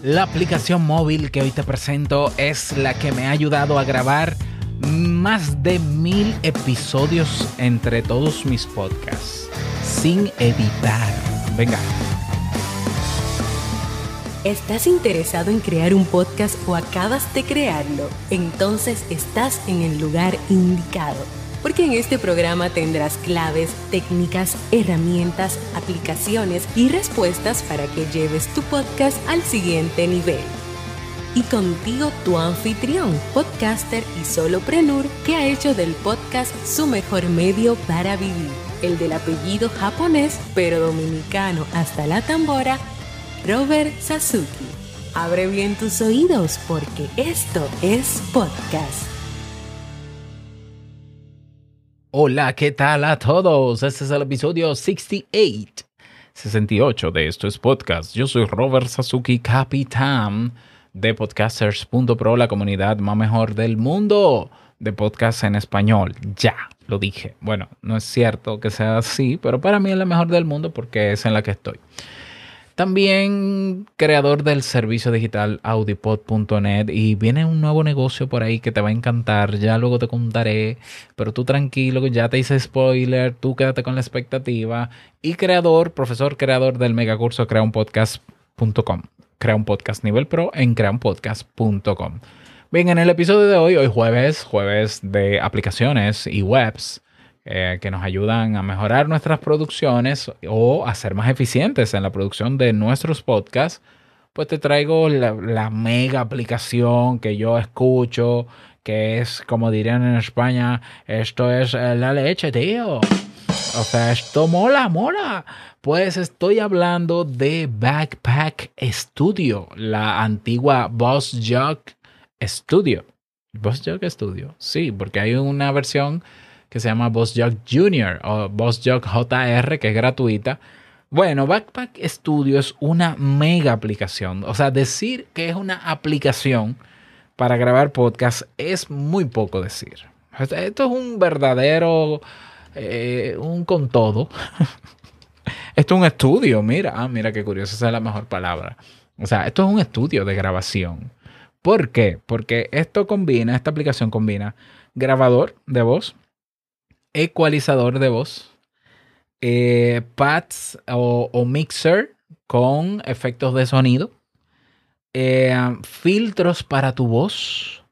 La aplicación móvil que hoy te presento es la que me ha ayudado a grabar más de 1000 episodios entre todos mis podcasts, sin editar. Venga. ¿Estás interesado en crear un podcast o acabas de crearlo? Entonces estás en el lugar indicado, porque en este programa tendrás claves, técnicas, herramientas, aplicaciones y respuestas para que lleves tu podcast al siguiente nivel. Y contigo tu anfitrión, podcaster y solopreneur que ha hecho del podcast su mejor medio para vivir, el del apellido japonés pero dominicano hasta la tambora, Robert Sasuki. Abre bien tus oídos porque esto es podcast. Hola, ¿qué tal a todos? Este es el episodio 68 de Esto es Podcast. Yo soy Robert Sasuki, capitán de Podcasters.pro, la comunidad más mejor del mundo de podcast en español. Ya, lo dije. Bueno, no es cierto que sea así, pero para mí es la mejor del mundo porque es en la que estoy. También creador del servicio digital audipod.net, y viene un nuevo negocio por ahí que te va a encantar, ya luego te contaré, pero tú tranquilo, ya te hice spoiler, tú quédate con la expectativa. Y profesor creador del megacurso creaunpodcast.com, crea un podcast nivel pro en creaunpodcast.com. Bien, en el episodio de hoy jueves de aplicaciones y webs, que nos ayudan a mejorar nuestras producciones o a ser más eficientes en la producción de nuestros podcasts, pues te traigo la mega aplicación que yo escucho, que es, como dirían en España, esto es la leche, tío. O sea, esto mola. Pues estoy hablando de Backpack Studio, la antigua BossJock Studio. BossJock Studio, sí, porque hay una versión que se llama BossJock Junior o BossJock JR, que es gratuita. Bueno, Backpack Studio es una mega aplicación. O sea, decir que es una aplicación para grabar podcast es muy poco decir. Esto es un verdadero, un con todo. Esto es un estudio, mira qué curioso, esa es la mejor palabra. O sea, esto es un estudio de grabación. ¿Por qué? Porque esta aplicación combina grabador de voz, ecualizador de voz, pads o mixer con efectos de sonido, filtros para tu voz,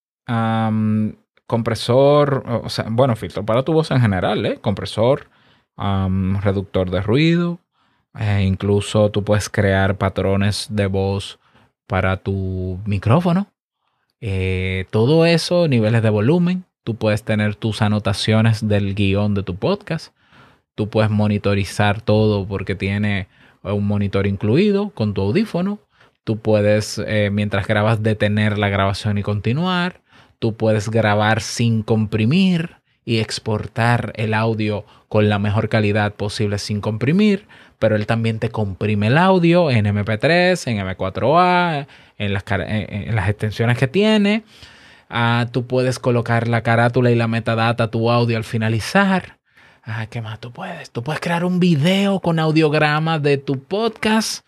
compresor, filtro para tu voz en general, compresor, reductor de ruido, incluso tú puedes crear patrones de voz para tu micrófono, todo eso, niveles de volumen. Tú puedes tener tus anotaciones del guión de tu podcast. Tú puedes monitorizar todo porque tiene un monitor incluido con tu audífono. Tú puedes, mientras grabas, detener la grabación y continuar. Tú puedes grabar sin comprimir y exportar el audio con la mejor calidad posible sin comprimir. Pero él también te comprime el audio en MP3, en M4A, en las extensiones que tiene. Tú puedes colocar la carátula y la metadata a tu audio al finalizar. ¿Qué más tú puedes? Tú puedes crear un video con audiograma de tu podcast.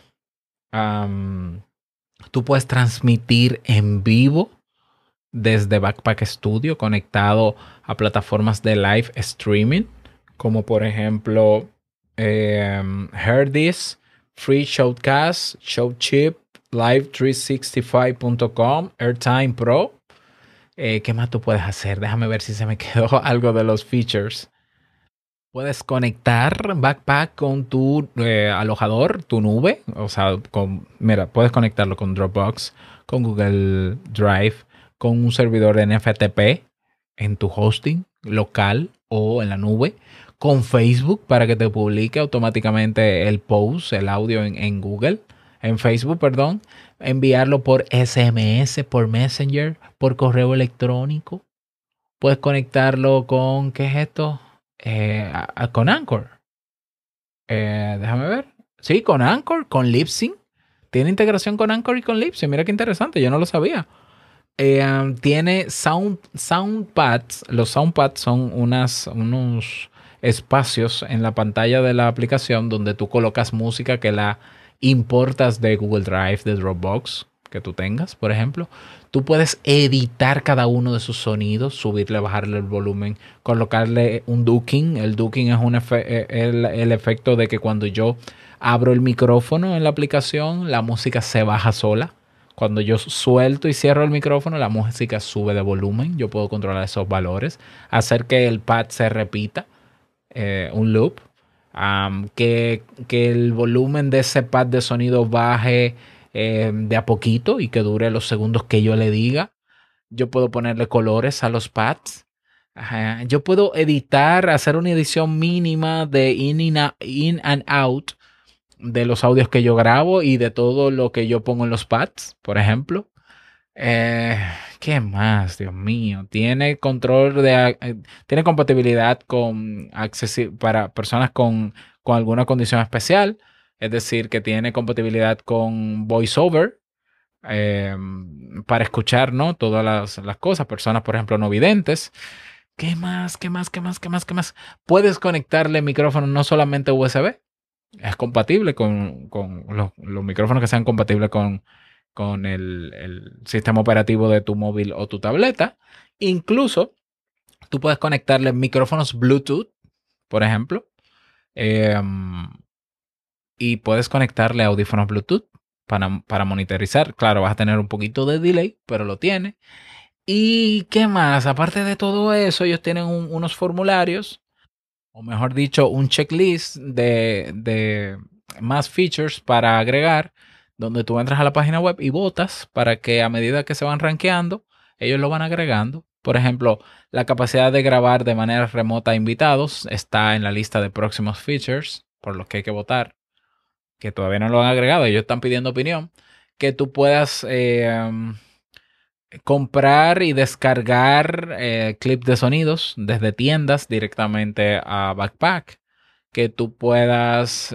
Tú puedes transmitir en vivo desde Backpack Studio conectado a plataformas de live streaming, como por ejemplo Heardis, Free Showcast, Showchip, Live365.com, Airtime Pro. ¿Qué más tú puedes hacer? Déjame ver si se me quedó algo de los features. Puedes conectar Backpack con tu alojador, tu nube. O sea, puedes conectarlo con Dropbox, con Google Drive, con un servidor NFTP en tu hosting local o en la nube, con Facebook para que te publique automáticamente el post, el audio en Facebook, enviarlo por SMS, por Messenger, por correo electrónico. Puedes conectarlo con, ¿qué es esto? Con Anchor. Déjame ver. Sí, con Anchor, con Libsyn. Tiene integración con Anchor y con Libsyn. Mira qué interesante, yo no lo sabía. Tiene soundpads. Los soundpads son unos espacios en la pantalla de la aplicación donde tú colocas música que la importas de Google Drive, de Dropbox que tú tengas, por ejemplo. Tú puedes editar cada uno de sus sonidos, subirle, bajarle el volumen, colocarle un ducking. El ducking es el efecto de que cuando yo abro el micrófono en la aplicación, la música se baja sola. Cuando yo suelto y cierro el micrófono, la música sube de volumen. Yo puedo controlar esos valores, hacer que el pad se repita, un loop, que el volumen de ese pad de sonido baje de a poquito y que dure los segundos que yo le diga. Yo puedo ponerle colores a los pads. Ajá. Yo puedo editar, hacer una edición mínima de in and out de los audios que yo grabo y de todo lo que yo pongo en los pads, por ejemplo. Eh, ¿Qué más? Dios mío. Tiene control tiene compatibilidad para personas con alguna condición especial. Es decir, que tiene compatibilidad con VoiceOver eh, para escuchar, ¿no? Todas las cosas. Personas, por ejemplo, no videntes. ¿Qué más? ¿Qué más? ¿Qué más? ¿Qué más? ¿Qué más? Puedes conectarle micrófono no solamente USB. Es compatible con los micrófonos que sean compatibles con el sistema operativo de tu móvil o tu tableta. Incluso tú puedes conectarle micrófonos Bluetooth, por ejemplo, eh, y puedes conectarle audífonos Bluetooth para monitorizar. Claro, vas a tener un poquito de delay, pero lo tiene. ¿Y qué más? Aparte de todo eso, ellos tienen unos formularios, o mejor dicho, un checklist de más features para agregar, donde tú entras a la página web y votas para que a medida que se van rankeando, ellos lo van agregando. Por ejemplo, la capacidad de grabar de manera remota a invitados está en la lista de próximos features, por los que hay que votar, que todavía no lo han agregado, ellos están pidiendo opinión, que tú puedas comprar y descargar clips de sonidos desde tiendas directamente a Backpack, que tú puedas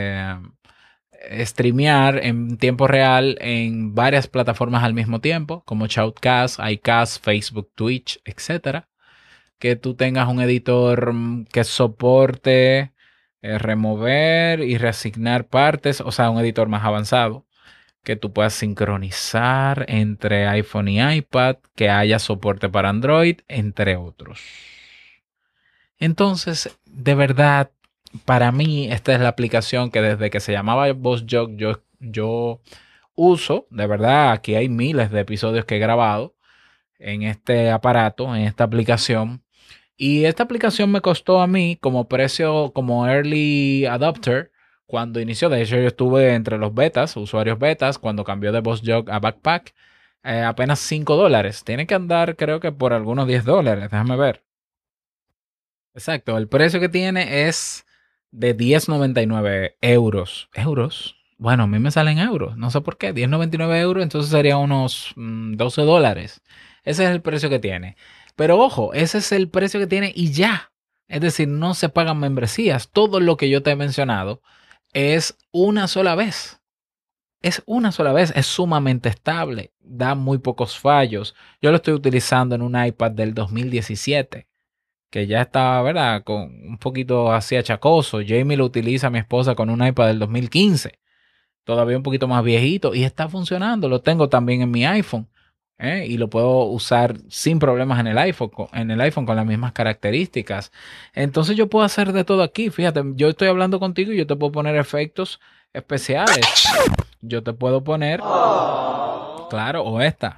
streamear en tiempo real en varias plataformas al mismo tiempo, como Shoutcast, iCast, Facebook, Twitch, etcétera. Que tú tengas un editor que soporte remover y reasignar partes, o sea, un editor más avanzado, que tú puedas sincronizar entre iPhone y iPad, que haya soporte para Android, entre otros. Entonces, de verdad, para mí, esta es la aplicación que desde que se llamaba VozJog yo uso. De verdad, aquí hay miles de episodios que he grabado en este aparato, en esta aplicación. Y esta aplicación me costó a mí como precio, como early adopter, cuando inició. De hecho, yo estuve entre los betas, usuarios betas, cuando cambió de VozJog a Backpack, apenas $5. Tiene que andar, creo que por algunos $10. Déjame ver. Exacto, el precio que tiene es de 10,99 euros. ¿Euros? Bueno, a mí me salen euros, no sé por qué. 10,99 euros, entonces sería unos $12. Ese es el precio que tiene. Pero ojo, ese es el precio que tiene y ya. Es decir, no se pagan membresías. Todo lo que yo te he mencionado es una sola vez. Es una sola vez, es sumamente estable, da muy pocos fallos. Yo lo estoy utilizando en un iPad del 2017 que ya está, ¿verdad? Con un poquito así achacoso. Jamie lo utiliza, mi esposa, con un iPad del 2015. Todavía un poquito más viejito y está funcionando. Lo tengo también en mi iPhone. Y lo puedo usar sin problemas en el iPhone con las mismas características. Entonces yo puedo hacer de todo aquí. Fíjate, yo estoy hablando contigo y yo te puedo poner efectos especiales. Yo te puedo poner, claro, o esta.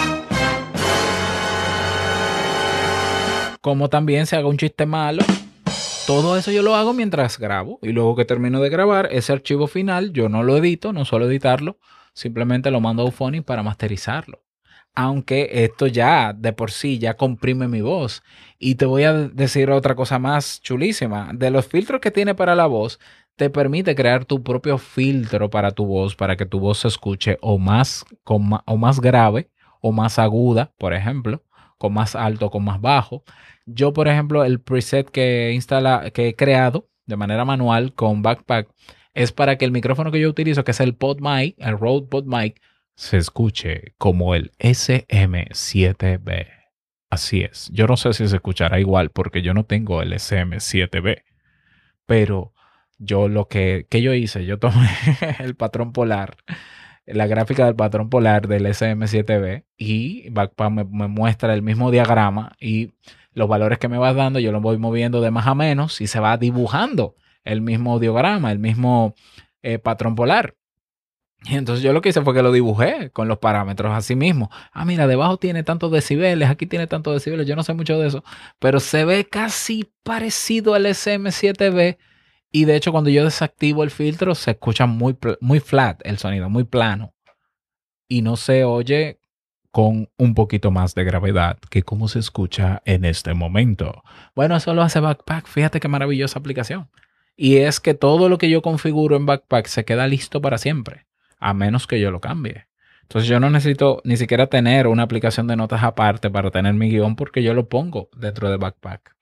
Como también se haga un chiste malo. Todo eso yo lo hago mientras grabo. Y luego que termino de grabar, ese archivo final yo no lo edito, no suelo editarlo. Simplemente lo mando a Auphonic para masterizarlo. Aunque esto ya de por sí ya comprime mi voz. Y te voy a decir otra cosa más chulísima. De los filtros que tiene para la voz, te permite crear tu propio filtro para tu voz, para que tu voz se escuche o más grave o más aguda, por ejemplo, con más alto o con más bajo. Yo, por ejemplo, el preset que he creado de manera manual con Backpack es para que el micrófono que yo utilizo, que es el PodMic, el Rode PodMic, se escuche como el SM7B. Así es. Yo no sé si se escuchará igual porque yo no tengo el SM7B, pero yo lo que yo hice, yo tomé el patrón polar, la gráfica del patrón polar del SM7B y Backpack me muestra el mismo diagrama y los valores que me vas dando, yo los voy moviendo de más a menos y se va dibujando el mismo diagrama, el mismo patrón polar. Y entonces yo lo que hice fue que lo dibujé con los parámetros así mismo. Ah, mira, debajo tiene tantos decibeles, aquí tiene tantos decibeles, yo no sé mucho de eso, pero se ve casi parecido al SM7B. Y de hecho, cuando yo desactivo el filtro, se escucha muy flat el sonido, muy plano. Y no se oye con un poquito más de gravedad que como se escucha en este momento. Bueno, eso lo hace Backpack. Fíjate qué maravillosa aplicación. Y es que todo lo que yo configuro en Backpack se queda listo para siempre, a menos que yo lo cambie. Entonces yo no necesito ni siquiera tener una aplicación de notas aparte para tener mi guión porque yo lo pongo dentro de Backpack.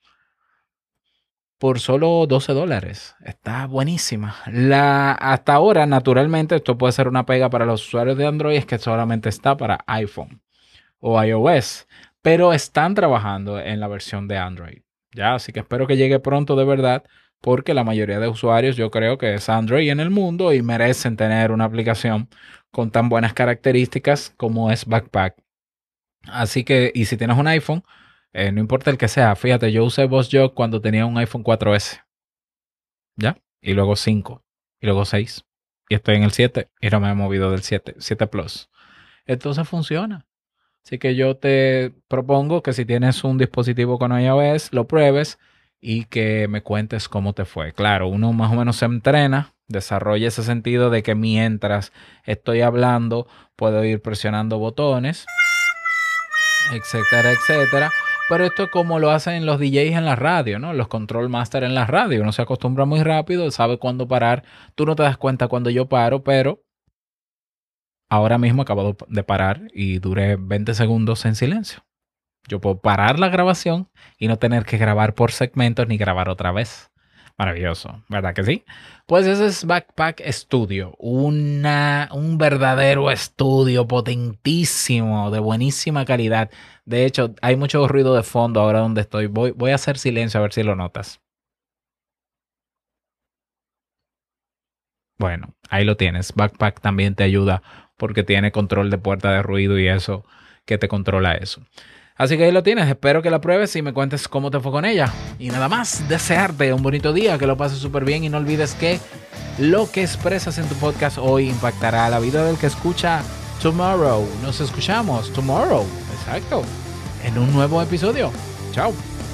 Por solo $12. Está buenísima. Hasta ahora, naturalmente, esto puede ser una pega para los usuarios de Android, es que solamente está para iPhone o iOS, pero están trabajando en la versión de Android. Ya, así que espero que llegue pronto de verdad, porque la mayoría de usuarios yo creo que es Android en el mundo y merecen tener una aplicación con tan buenas características como es Backpack. Así que, y si tienes un iPhone, no importa el que sea, fíjate, yo usé VoiceJog cuando tenía un iPhone 4S, ¿ya? Y luego 5, y luego 6, y estoy en el 7, y no me he movido del 7 Plus. Entonces funciona. Así que yo te propongo que si tienes un dispositivo con iOS, lo pruebes y que me cuentes cómo te fue. Claro, uno más o menos se entrena, desarrolla ese sentido de que mientras estoy hablando, puedo ir presionando botones, etcétera, etcétera. Pero esto es como lo hacen los DJs en la radio, ¿no? Los control master en la radio. Uno se acostumbra muy rápido, sabe cuándo parar. Tú no te das cuenta cuando yo paro, pero ahora mismo acabo de parar y duré 20 segundos en silencio. Yo puedo parar la grabación y no tener que grabar por segmentos ni grabar otra vez. Maravilloso, ¿verdad que sí? Pues ese es Backpack Studio, un verdadero estudio potentísimo, de buenísima calidad. De hecho, hay mucho ruido de fondo ahora donde estoy. Voy a hacer silencio a ver si lo notas. Bueno, ahí lo tienes. Backpack también te ayuda porque tiene control de puerta de ruido y eso que te controla eso. Así que ahí lo tienes. Espero que la pruebes y me cuentes cómo te fue con ella. Y nada más, desearte un bonito día, que lo pases súper bien y no olvides que lo que expresas en tu podcast hoy impactará la vida del que escucha tomorrow. Nos escuchamos tomorrow. Exacto. En un nuevo episodio. Chao.